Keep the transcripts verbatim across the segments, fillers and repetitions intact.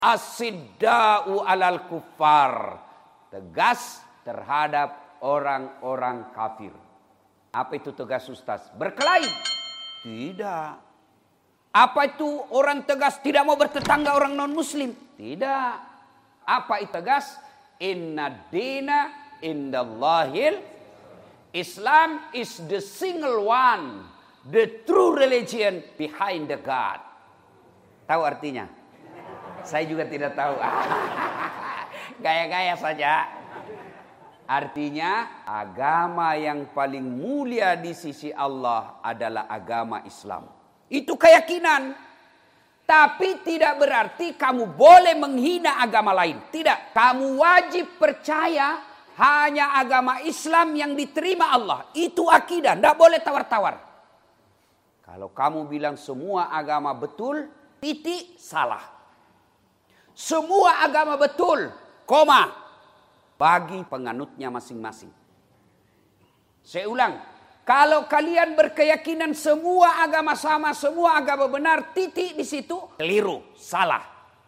As-sidda'u alal kuffar. Tegas terhadap orang-orang kafir. Apa itu tegas, Ustaz? Berkelahi? Tidak. Apa itu orang tegas tidak mau bertetangga orang non-muslim? Tidak. Apa itu tegas? Inna dina indallahil Islam is the single one. The true religion behind the God. Tahu artinya? Saya juga tidak tahu. Gaya-gaya saja. Artinya agama yang paling mulia di sisi Allah adalah agama Islam. Itu keyakinan. Tapi tidak berarti kamu boleh menghina agama lain. Tidak. Kamu wajib percaya hanya agama Islam yang diterima Allah. Itu akidah. Tidak boleh tawar-tawar. Kalau kamu bilang semua agama betul, titik, salah. Semua agama betul, koma, bagi penganutnya masing-masing. Saya ulang, kalau kalian berkeyakinan semua agama sama, semua agama benar, titik di situ, keliru, salah.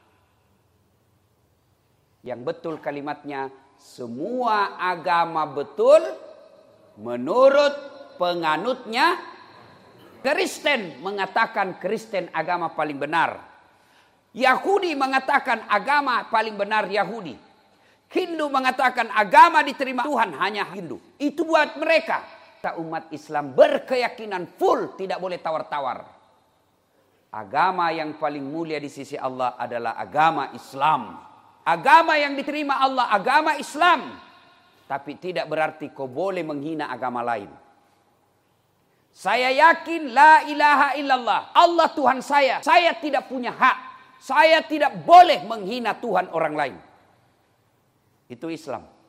Yang betul kalimatnya, semua agama betul menurut penganutnya. Kristen mengatakan Kristen agama paling benar. Yahudi mengatakan agama paling benar Yahudi. Hindu mengatakan agama diterima Tuhan hanya Hindu. Itu buat mereka. Kita umat Islam berkeyakinan full, tidak boleh tawar-tawar. Agama yang paling mulia di sisi Allah adalah agama Islam. Agama yang diterima Allah, agama Islam. Tapi tidak berarti kau boleh menghina agama lain. Saya yakin la ilaha illallah. Allah Tuhan saya. Saya tidak punya hak. Saya tidak boleh menghina Tuhan orang lain. Itu Islam.